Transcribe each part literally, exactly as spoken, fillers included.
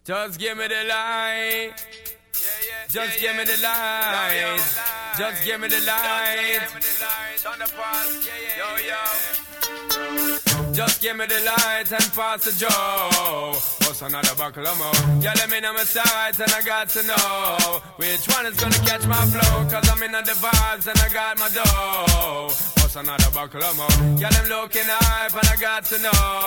Just give me the light. Just give me the light. Just give me the light. Just give me the light and pass the joe. What's another buckle of more? Yeah, let me know my sights and I got to know which one is gonna catch my flow. Cause I'm in the vibes and I got my dough. What's another buckle of more? Yeah, them looking hype and I got to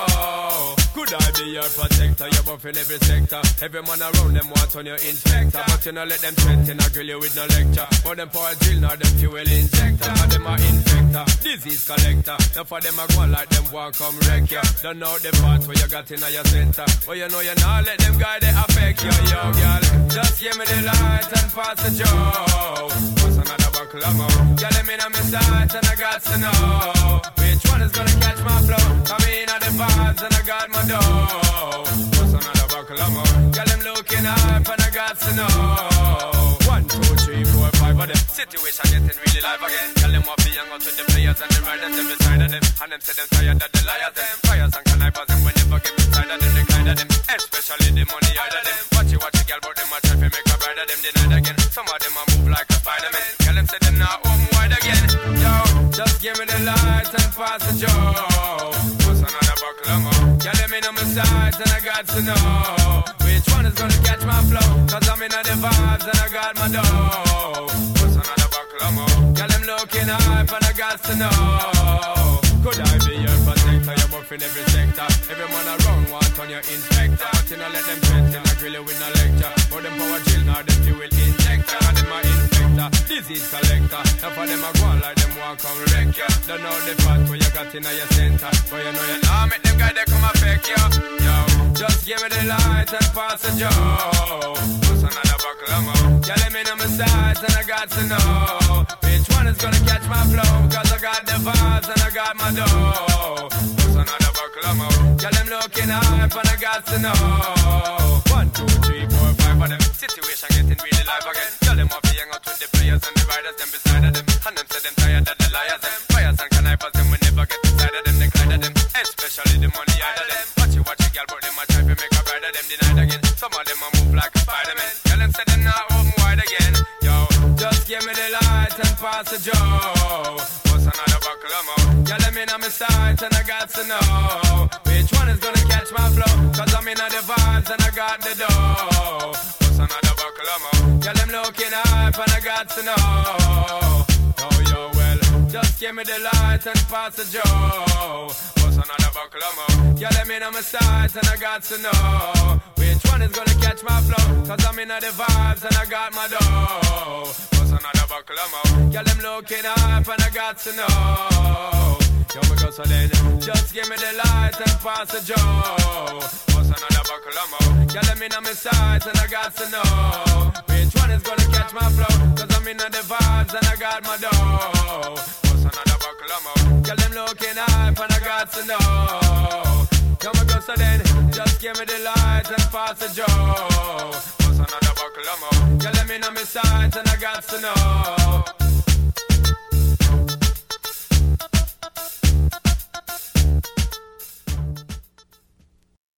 know. Could I be your protector? You're buff in every sector. Every man around them want on your inspector. But you know let them threaten, I grill you with no lecture. More them for a drill, not them fuel injector. Now them are infector, disease collector. Now for them I go like them walk come wreck ya. Don't know the part where you got in your center. But you know you not let them guy they affect you, yo, girl. Just give me the light and pass the joe. What's another buckle of more? Yeah, let me know my sights and I got to know which one is gonna catch my flow. Come in at the vibes and I got my dough. What's another buckle of more? Yeah, them looking hype and I got to know. One, two, three, four, five of them. Situation getting really live again. Tell them what be young out with the players and the riders them beside of them. And them say them tired of the liars them. Fires and connivers them when they forget inside of them. They kind of them, especially the money out of them. Watch it, watch it, girl, but them a try to make a bride of them denied again. Some of them a move like a Spider-Man. Tell them say them not home wide again. Yo, just give me the light and pass the joe. What's another buckle of more? Yeah, let me know my sights and I got to know which one is gonna catch my flow. Cause I'm in the vibes and I got my dough. What's another buckle of more? Yeah, them looking hype and I got to know. Could I be your protector? You're buff in every sector. Every man around want on your inspector. But you know let them threaten, I grill you with no lecture. But them power drill, now them fuel injector. And them are infector, disease collector. Now for them I go on like them walk come wreck ya. Don't know the part where you got in your center. But you know you now make them guys they come affect ya. Yo, just give me the light and pass the joe. What's another buckle of more? Yeah, let me know my sights and I got to know which one is gonna catch my flow. Cause I got the vibes and I got my dough. What's another buckle of more? Yeah, them looking hype and I got to know. One, two, three, four, five of them. Situation getting really live again. Tell them what be young out with the players and the riders them beside of them. And them say them tired of the liars them. Fires and connivers them will never get inside of them. They kind of them, especially the money out of them. Watch it, watch it, girl, but them a try to make a bride of them denied again. Some of them a move like a Spider-Man. Tell them say them not open wide again. Yo, just give me the light and pass the joe. What's another buckle of more? Yeah, let me know my sights and I got to know which one is gonna catch my flow. Cause I'm in the vibes and I got the dough. What's another buckle of more? Yeah, them looking hype and I got to know. Yo, yo, well, just give me the light and pass the joe. What's another buckle of more? Yeah, let me know my sights and I got to know which one is gonna catch my flow. Cause I'm in the vibes and I got my dough. What's another buckle of more? Yeah, them looking hype and I got to know. Yo, me go so then, just give me the light and pass the joe. What's another buckle of more? Yeah, let me know my sights and I got to know which one is gonna catch my flow. Cause I'm in the vibes and I got my dough. What's another buckle of more? Yeah, them looking hype and I got to know. Yo, me go so then, just give me the light and pass the joe. What's another buckle of more? Yeah, let me know my sights and I got to know.